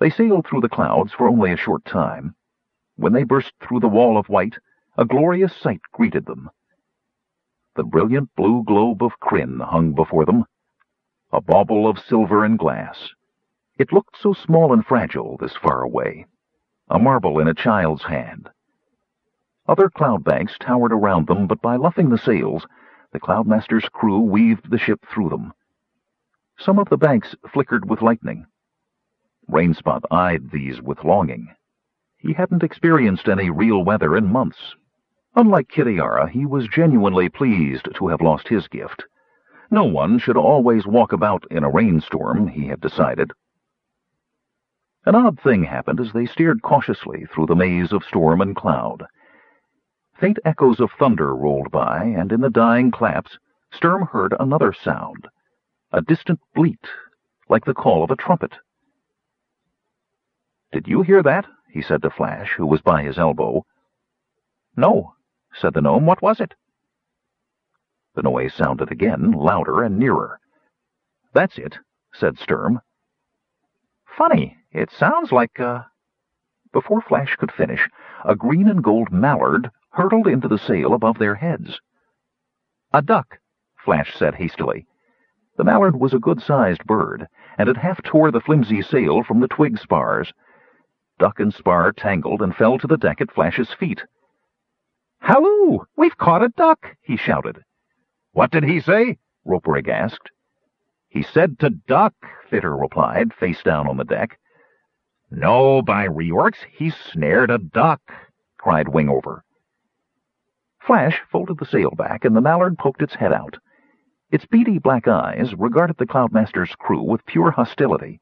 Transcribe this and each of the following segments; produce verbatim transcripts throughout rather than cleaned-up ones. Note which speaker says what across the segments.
Speaker 1: They sailed through the clouds for only a short time. When they burst through the wall of white, a glorious sight greeted them. The brilliant blue globe of Krynn hung before them, a bauble of silver and glass. It looked so small and fragile this far away, a marble in a child's hand. Other cloud banks towered around them, but by luffing the sails, the Cloudmaster's crew weaved the ship through them. Some of the banks flickered with lightning. Rainspot eyed these with longing. He hadn't experienced any real weather in months. Unlike Kitiara, he was genuinely pleased to have lost his gift. No one should always walk about in a rainstorm, he had decided. An odd thing happened as they steered cautiously through the maze of storm and cloud. Faint echoes of thunder rolled by, and in the dying claps, Sturm heard another sound, a distant bleat, like the call of a trumpet. "Did you hear that?" he said to Flash, who was by his elbow. "No," said the gnome. "What was it?" The noise sounded again, louder and nearer. "That's it," said Sturm. "Funny, it sounds like a—" Before Flash could finish, a green and gold mallard hurtled into the sail above their heads. "A duck," Flash said hastily. The mallard was a good-sized bird, and it half tore the flimsy sail from the twig spars. Duck and spar tangled and fell to the deck at Flash's feet. "Halloo! We've caught a duck!" he shouted. "What did he say?" Roperig asked. "He said to duck," Fitter replied, face down on the deck. "No, by reorks, he's snared a duck," cried Wingover. Flash folded the sail back, and the mallard poked its head out. Its beady black eyes regarded the Cloudmaster's crew with pure hostility.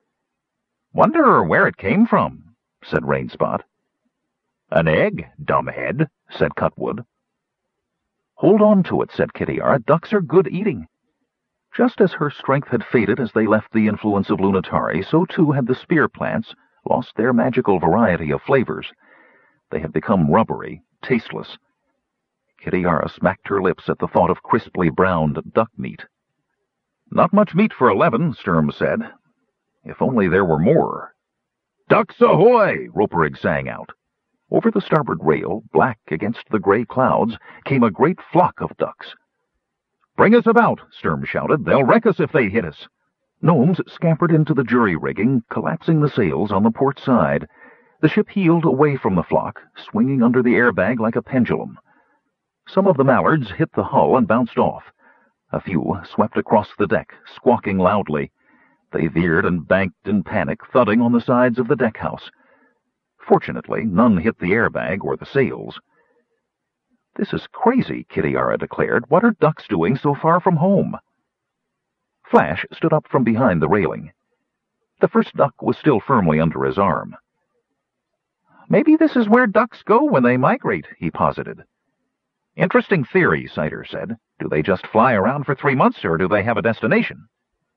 Speaker 1: "Wonder where it came from," said Rainspot. "An egg, dumbhead," said Cutwood. "Hold on to it," said Kitiara. "Ducks are good eating." Just as her strength had faded as they left the influence of Lunitari, so too had the spear plants lost their magical variety of flavors. They had become rubbery, tasteless. Kitiara smacked her lips at the thought of crisply browned duck meat. "Not much meat for eleven," Sturm said. "If only there were more." "Ducks ahoy!" Roperig sang out. Over the starboard rail, black against the gray clouds, came a great flock of ducks. "Bring us about!" Sturm shouted. "They'll wreck us if they hit us." Gnomes scampered into the jury-rigging, collapsing the sails on the port side. The ship heeled away from the flock, swinging under the airbag like a pendulum. Some of the mallards hit the hull and bounced off. A few swept across the deck, squawking loudly. They veered and banked in panic, thudding on the sides of the deckhouse. Fortunately, none hit the airbag or the sails. "This is crazy," Kitiara declared. "What are ducks doing so far from home?" Flash stood up from behind the railing. The first duck was still firmly under his arm. "Maybe this is where ducks go when they migrate," he posited. "Interesting theory," Cider said. "Do they just fly around for three months, or do they have a destination?"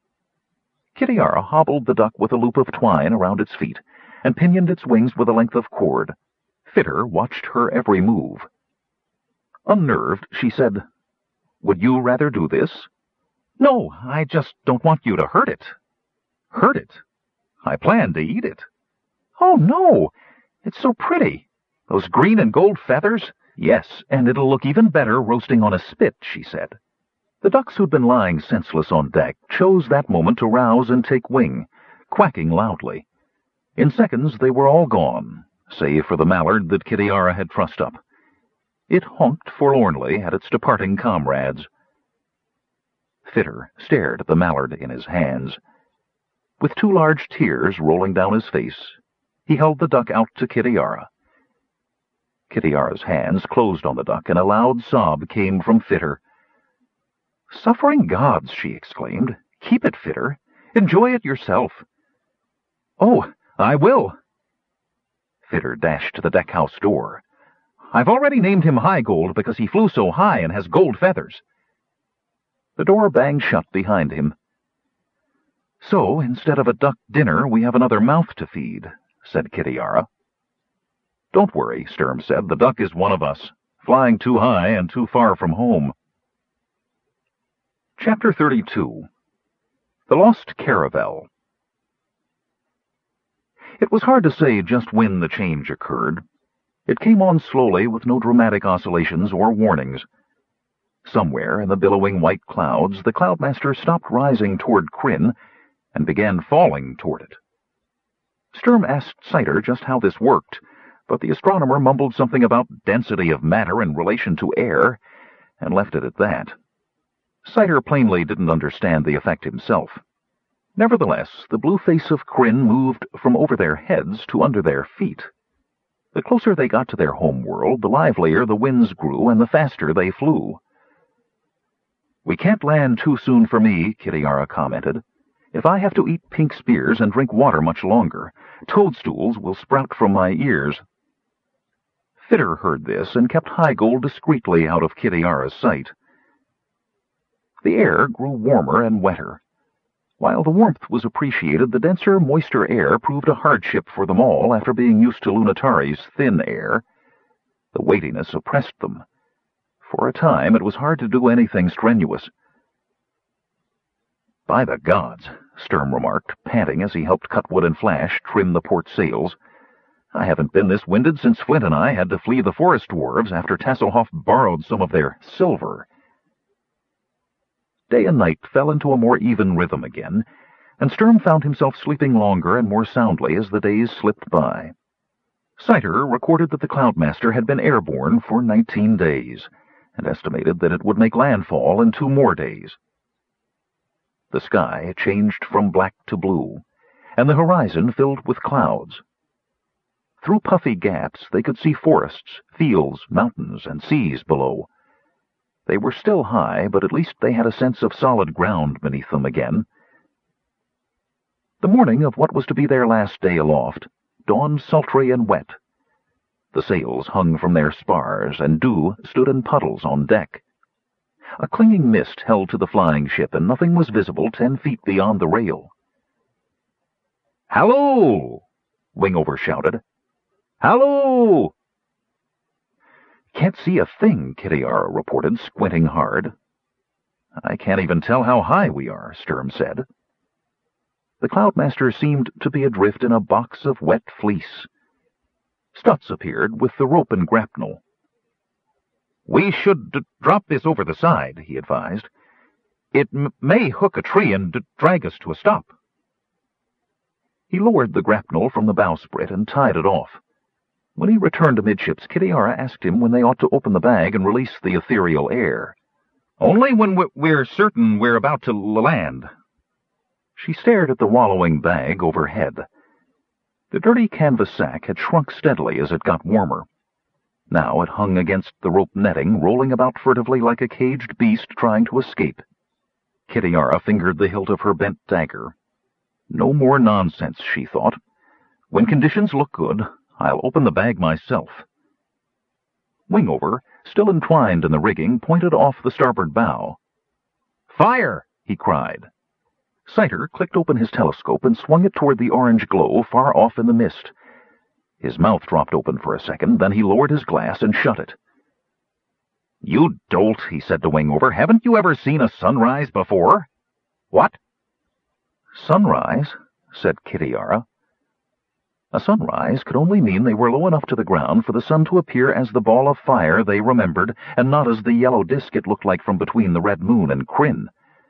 Speaker 1: Kitiara hobbled the duck with a loop of twine around its feet, and pinioned its wings with a length of cord. Fitter watched her every move. Unnerved, she said, "Would you rather do this?" "No, I just don't want you to hurt it." "Hurt it? I plan to eat it." "Oh, no! It's so pretty. Those green and gold feathers." "Yes, and it'll look even better roasting on a spit," she said. The ducks who'd been lying senseless on deck chose that moment to rouse and take wing, quacking loudly. In seconds they were all gone, save for the mallard that Kitiara had trussed up. It honked forlornly at its departing comrades. Fitter stared at the mallard in his hands. With two large tears rolling down his face, he held the duck out to Kitiara. Kitiara's hands closed on the duck, and a loud sob came from Fitter. "Suffering gods!" she exclaimed. "Keep it, Fitter. Enjoy it yourself." "Oh, I will." Fitter dashed to the deckhouse door. "I've already named him Highgold because he flew so high and has gold feathers." The door banged shut behind him. "So, instead of a duck dinner, we have another mouth to feed," said Kitiara. "Don't worry," Sturm said. "The duck is one of us, flying too high and too far from home." Chapter thirty-two. The Lost Caravel. It was hard to say just when the change occurred. It came on slowly with no dramatic oscillations or warnings. Somewhere in the billowing white clouds, the Cloudmaster stopped rising toward Krynn and began falling toward it. Sturm asked Citer just how this worked, but the astronomer mumbled something about density of matter in relation to air and left it at that. Citer plainly didn't understand the effect himself. Nevertheless, the blue face of Krynn moved from over their heads to under their feet. The closer they got to their home world, the livelier the winds grew and the faster they flew. "We can't land too soon for me," Kitiara commented. "If I have to eat pink spears and drink water much longer, toadstools will sprout from my ears." Fitter heard this and kept Highgold discreetly out of Kitiara's sight. The air grew warmer and wetter. While the warmth was appreciated, the denser, moister air proved a hardship for them all after being used to Lunatari's thin air. The weightiness oppressed them. For a time, it was hard to do anything strenuous. "By the gods," Sturm remarked, panting as he helped Cutwood and Flash trim the port sails. "I haven't been this winded since Flint and I had to flee the forest dwarves after Tasselhoff borrowed some of their silver." Day and night fell into a more even rhythm again, and Sturm found himself sleeping longer and more soundly as the days slipped by. Citer recorded that the Cloudmaster had been airborne for nineteen days, and estimated that it would make landfall in two more days. The sky changed from black to blue, and the horizon filled with clouds. Through puffy gaps they could see forests, fields, mountains, and seas below. They were still high, but at least they had a sense of solid ground beneath them again. The morning of what was to be their last day aloft dawned sultry and wet. The sails hung from their spars, and dew stood in puddles on deck. A clinging mist held to the flying ship, and nothing was visible ten feet beyond the rail. "Halloo!" Wingover shouted. "Halloo!" "Can't see a thing," Kitiara reported, squinting hard. "I can't even tell how high we are," Sturm said. The Cloudmaster seemed to be adrift in a box of wet fleece. Stutz appeared with the rope and grapnel. "We should d drop this over the side," he advised. "It m may hook a tree and d drag us to a stop." He lowered the grapnel from the bowsprit and tied it off. When he returned amidships, Kitiara asked him when they ought to open the bag and release the ethereal air. "Only when we're certain we're about to land." She stared at the wallowing bag overhead. The dirty canvas sack had shrunk steadily as it got warmer. Now it hung against the rope netting, rolling about furtively like a caged beast trying to escape. Kitiara fingered the hilt of her bent dagger. No more nonsense, she thought. When conditions look good, I'll open the bag myself. Wingover, still entwined in the rigging, pointed off the starboard bow. "Fire!" he cried. Citer clicked open his telescope and swung it toward the orange glow far off in the mist. His mouth dropped open for a second, then he lowered his glass and shut it. "You dolt," he said to Wingover. "Haven't you ever seen a sunrise before?" "What?" "Sunrise," said Kitiara. A sunrise could only mean they were low enough to the ground for the sun to appear as the ball of fire they remembered, and not as the yellow disk it looked like from between the red moon and Krynn.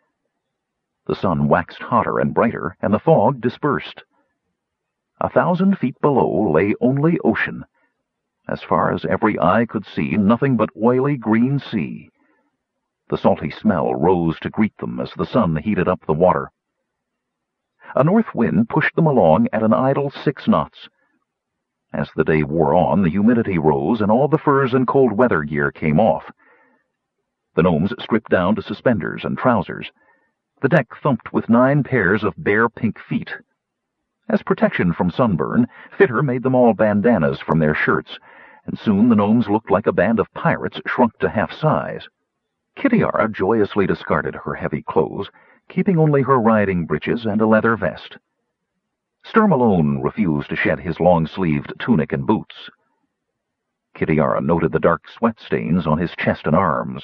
Speaker 1: The sun waxed hotter and brighter, and the fog dispersed. A thousand feet below lay only ocean. As far as every eye could see, nothing but oily green sea. The salty smell rose to greet them as the sun heated up the water. A north wind pushed them along at an idle six knots. As the day wore on, the humidity rose, and all the furs and cold weather gear came off. The gnomes stripped down to suspenders and trousers. The deck thumped with nine pairs of bare pink feet. As protection from sunburn, Fitter made them all bandanas from their shirts, and soon the gnomes looked like a band of pirates shrunk to half size. Kitiara joyously discarded her heavy clothes, keeping only her riding breeches and a leather vest. Sturm alone refused to shed his long-sleeved tunic and boots. Kitiara noted the dark sweat stains on his chest and arms.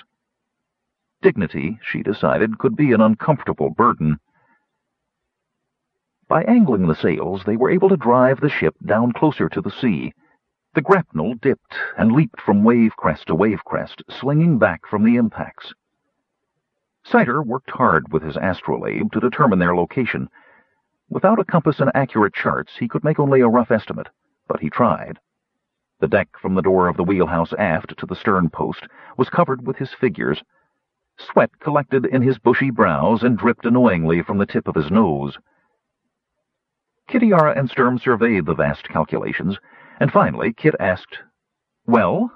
Speaker 1: Dignity, she decided, could be an uncomfortable burden. By angling the sails, they were able to drive the ship down closer to the sea. The grapnel dipped and leaped from wave crest to wave crest, slinging back from the impacts. Sighter worked hard with his astrolabe to determine their location. Without a compass and accurate charts, he could make only a rough estimate, but he tried. The deck from the door of the wheelhouse aft to the stern post was covered with his figures. Sweat collected in his bushy brows and dripped annoyingly from the tip of his nose. Kitiara and Sturm surveyed the vast calculations, and finally Kit asked, "Well?"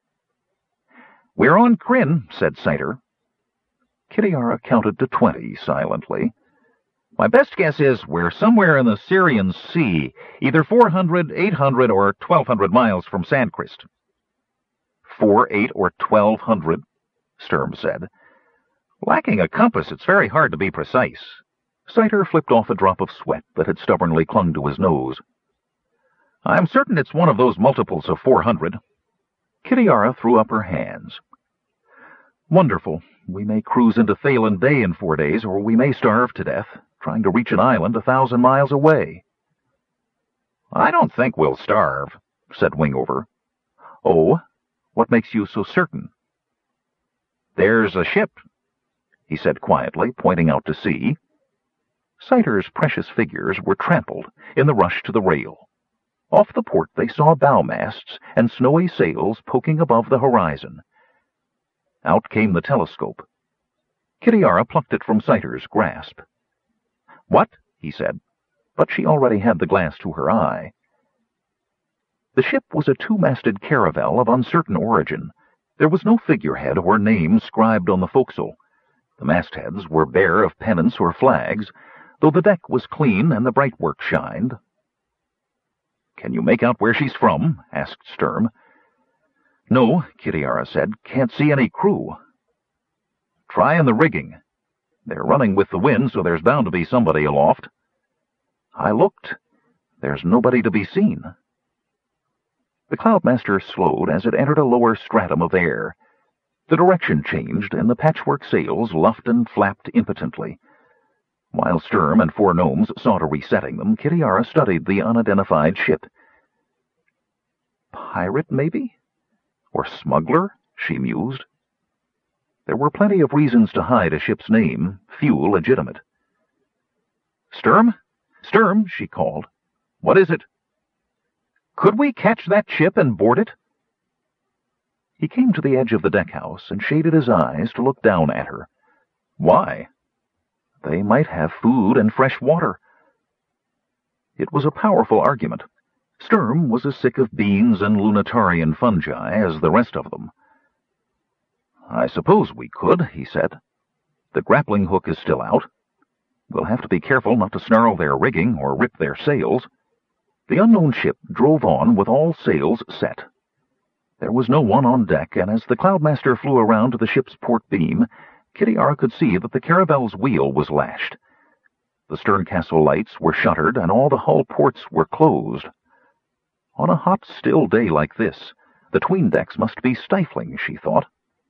Speaker 1: "We're on Krynn," said Sighter. Kitiara counted to twenty silently. "My best guess is we're somewhere in the Syrian Sea, either four hundred, eight hundred, or twelve hundred miles from Sandcrest." Four, eight, or twelve hundred, Sturm said. "Lacking a compass, it's very hard to be precise." Sighter flipped off a drop of sweat that had stubbornly clung to his nose. "I'm certain it's one of those multiples of four hundred. Kitiara threw up her hands. "Wonderful. We may cruise into Thalen Bay in four days, or we may starve to death, trying to reach an island a thousand miles away." "I don't think we'll starve," said Wingover. "Oh? What makes you so certain?" "There's a ship," he said quietly, pointing out to sea. Sighter's precious figures were trampled in the rush to the rail. Off the port they saw bow masts and snowy sails poking above the horizon. Out came the telescope. Kitiara plucked it from Sighter's grasp. "What?" he said, but she already had the glass to her eye. The ship was a two-masted caravel of uncertain origin. There was no figurehead or name scribed on the forecastle. The mastheads were bare of pennants or flags, though the deck was clean and the brightwork shined. "Can you make out where she's from?" asked Sturm. "No," Kitiara said. "Can't see any crew." "Try in the rigging. They're running with the wind, so there's bound to be somebody aloft." "I looked. There's nobody to be seen." The Cloudmaster slowed as it entered a lower stratum of air. The direction changed, and the patchwork sails luffed and flapped impotently. While Sturm and four gnomes saw to resetting them, Kitiara studied the unidentified ship. "Pirate, maybe? Or smuggler?" she mused. There were plenty of reasons to hide a ship's name, few legitimate. "Sturm? Sturm," she called. "What is it?" "Could we catch that ship and board it?" He came to the edge of the deckhouse and shaded his eyes to look down at her. "Why?" "They might have food and fresh water." It was a powerful argument. Sturm was as sick of beans and lunatarian fungi as the rest of them. "I suppose we could," he said. "The grappling hook is still out. We'll have to be careful not to snarl their rigging or rip their sails." The unknown ship drove on with all sails set. There was no one on deck, and as the Cloudmaster flew around to the ship's port beam, Kitiara could see that the caravel's wheel was lashed. The stern castle lights were shuttered, and all the hull ports were closed. On a hot, still day like this, the 'tween decks must be stifling, she thought.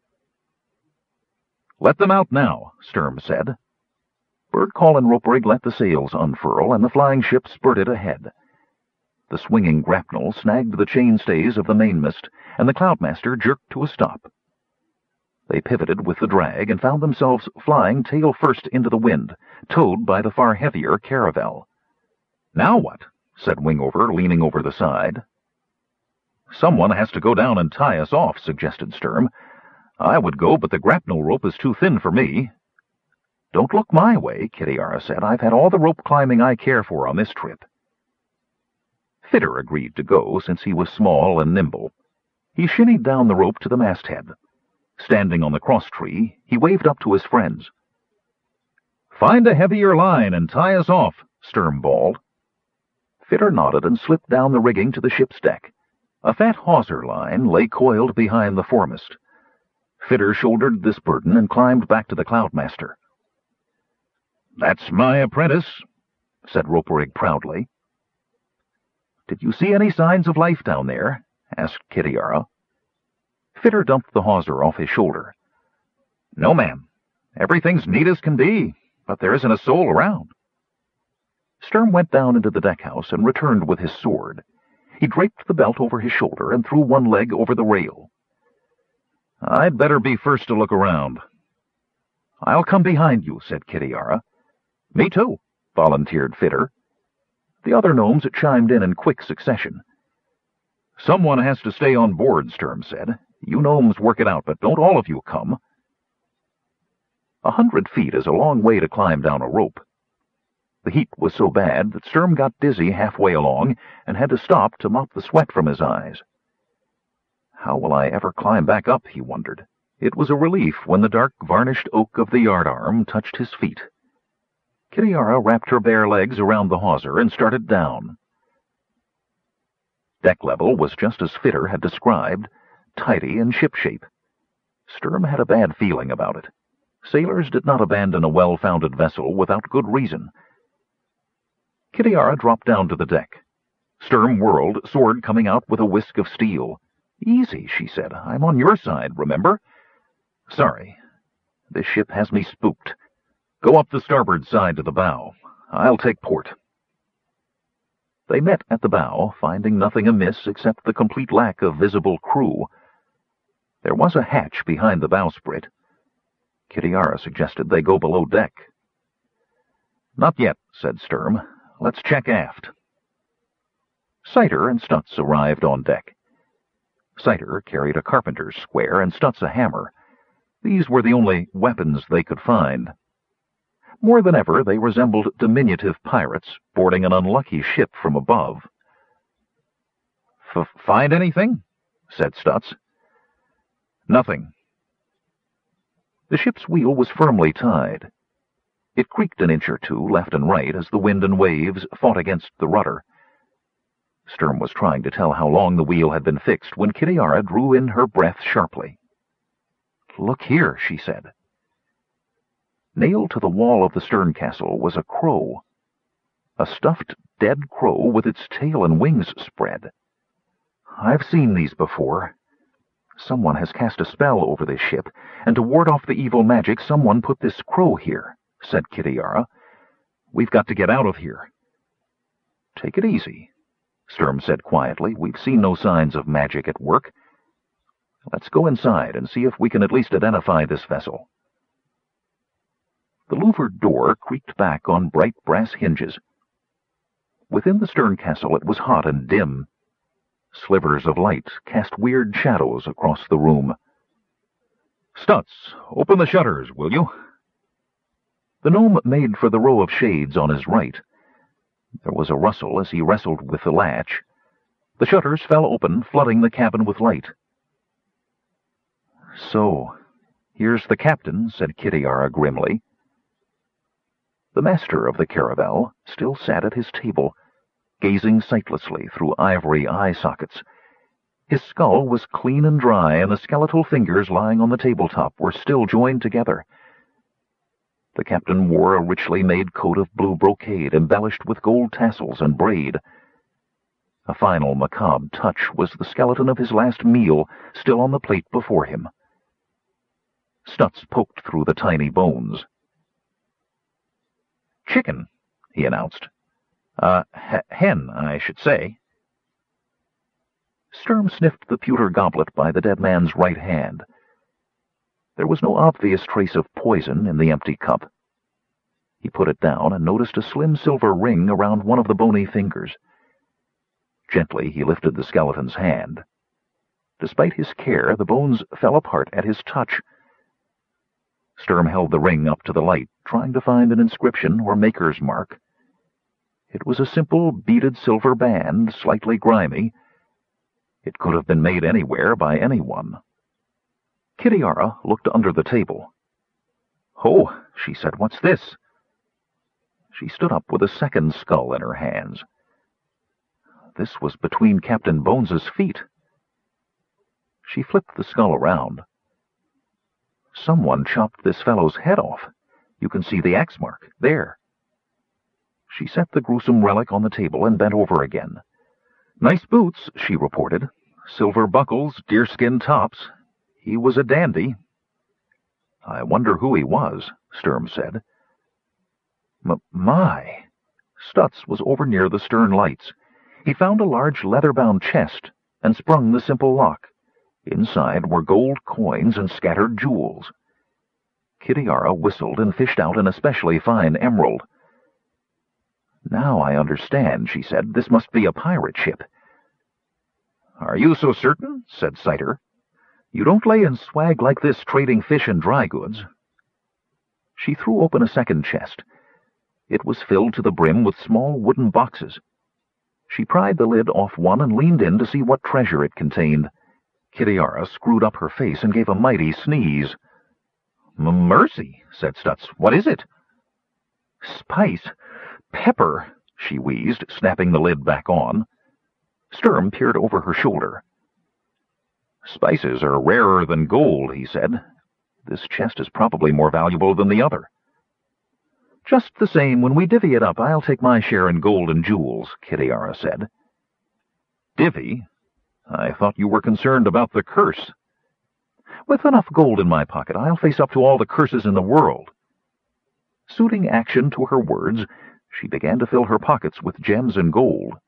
Speaker 1: "Let them out now," Sturm said. Birdcall and Roperig let the sails unfurl, and the flying ship spurted ahead. The swinging grapnel snagged the chainstays of the mainmast, and the Cloudmaster jerked to a stop. They pivoted with the drag and found themselves flying tail first into the wind, towed by the far heavier caravel. "Now what?" said Wingover, leaning over the side. "Someone has to go down and tie us off," suggested Sturm. "I would go, but the grapnel rope is too thin for me." "Don't look my way," Kitiara said. "I've had all the rope climbing I care for on this trip." Fitter agreed to go, since he was small and nimble. He shinnied down the rope to the masthead. Standing on the cross-tree, he waved up to his friends. "Find a heavier line and tie us off," Sturm bawled. Fitter nodded and slipped down the rigging to the ship's deck. A fat hawser line lay coiled behind the foremast. Fitter shouldered this burden and climbed back to the Cloudmaster. "That's my apprentice," said Roperig proudly. "Did you see any signs of life down there?" asked Kitiara. Fitter dumped the hawser off his shoulder. "No, ma'am. Everything's neat as can be, but there isn't a soul around." Sturm went down into the deckhouse and returned with his sword. He draped the belt over his shoulder and threw one leg over the rail. "I'd better be first to look around." "I'll come behind you," said Kitiara. "Me too," volunteered Fitter. The other gnomes chimed in in quick succession. "Someone has to stay on board," Sturm said. "You gnomes work it out, but don't all of you come." A hundred feet is a long way to climb down a rope. The heat was so bad that Sturm got dizzy halfway along and had to stop to mop the sweat from his eyes. How will I ever climb back up, he wondered. It was a relief when the dark varnished oak of the yardarm touched his feet. Kitiara wrapped her bare legs around the hawser and started down. Deck level was just as Fitter had described, tidy and shipshape. Sturm had a bad feeling about it. Sailors did not abandon a well-founded vessel without good reason. Kitiara dropped down to the deck. Sturm whirled, sword coming out with a whisk of steel. "Easy," she said. "I'm on your side, remember?" "Sorry. This ship has me spooked. Go up the starboard side to the bow. I'll take port." They met at the bow, finding nothing amiss except the complete lack of visible crew. There was a hatch behind the bowsprit. Kitiara suggested they go below deck. "Not yet," said Sturm. "Let's check aft." Siter and Stutz arrived on deck. Siter carried a carpenter's square and Stutz a hammer. These were the only weapons they could find. More than ever, they resembled diminutive pirates boarding an unlucky ship from above. F "Find anything?" said Stutz. "Nothing." The ship's wheel was firmly tied. It creaked an inch or two left and right as the wind and waves fought against the rudder. Sturm was trying to tell how long the wheel had been fixed when Kitiara drew in her breath sharply. "Look here," she said. Nailed to the wall of the stern castle was a crow. A stuffed, dead crow with its tail and wings spread. "I've seen these before. Someone has cast a spell over this ship, and to ward off the evil magic, someone put this crow here," said Kitiara. "We've got to get out of here." "Take it easy," Sturm said quietly. "We've seen no signs of magic at work. Let's go inside and see if we can at least identify this vessel." The louvered door creaked back on bright brass hinges. Within the stern castle it was hot and dim. Slivers of light cast weird shadows across the room. "Stutz, open the shutters, will you?" The gnome made for the row of shades on his right. There was a rustle as he wrestled with the latch. The shutters fell open, flooding the cabin with light. "So, here's the captain," said Kitiara grimly. The master of the caravel still sat at his table, gazing sightlessly through ivory eye sockets. His skull was clean and dry, and the skeletal fingers lying on the tabletop were still joined together. The captain wore a richly made coat of blue brocade embellished with gold tassels and braid. A final macabre touch was the skeleton of his last meal still on the plate before him. Stutz poked through the tiny bones. "Chicken," he announced. Uh, hen, I should say." Sturm sniffed the pewter goblet by the dead man's right hand. There was no obvious trace of poison in the empty cup. He put it down and noticed a slim silver ring around one of the bony fingers. Gently he lifted the skeleton's hand. Despite his care, the bones fell apart at his touch. Sturm held the ring up to the light, trying to find an inscription or maker's mark. It was a simple beaded silver band, slightly grimy. It could have been made anywhere by anyone. Kitiara looked under the table. "Oh," she said, "what's this?" She stood up with a second skull in her hands. This was between Captain Bones's feet. She flipped the skull around. "Someone chopped this fellow's head off. You can see the axe mark, there." She set the gruesome relic on the table and bent over again. "Nice boots," she reported. "Silver buckles, deerskin tops. He was a dandy." "I wonder who he was," Sturm said. M my! Stutz was over near the stern lights. He found a large leather-bound chest and sprung the simple lock. Inside were gold coins and scattered jewels. Kitiara whistled and fished out an especially fine emerald. "Now I understand," she said. "This must be a pirate ship." "Are you so certain?" said Cider. "You don't lay in swag like this trading fish and dry goods." She threw open a second chest. It was filled to the brim with small wooden boxes. She pried the lid off one and leaned in to see what treasure it contained. Kitiara screwed up her face and gave a mighty sneeze. "Mercy," said Stutz. "What is it?" "Spice. Pepper," she wheezed, snapping the lid back on. Sturm peered over her shoulder. "Spices are rarer than gold," he said. "This chest is probably more valuable than the other." "Just the same, when we divvy it up, I'll take my share in gold and jewels," Kitiara said. "Divvy? I thought you were concerned about the curse." "With enough gold in my pocket, I'll face up to all the curses in the world." Suiting action to her words, she began to fill her pockets with gems and gold.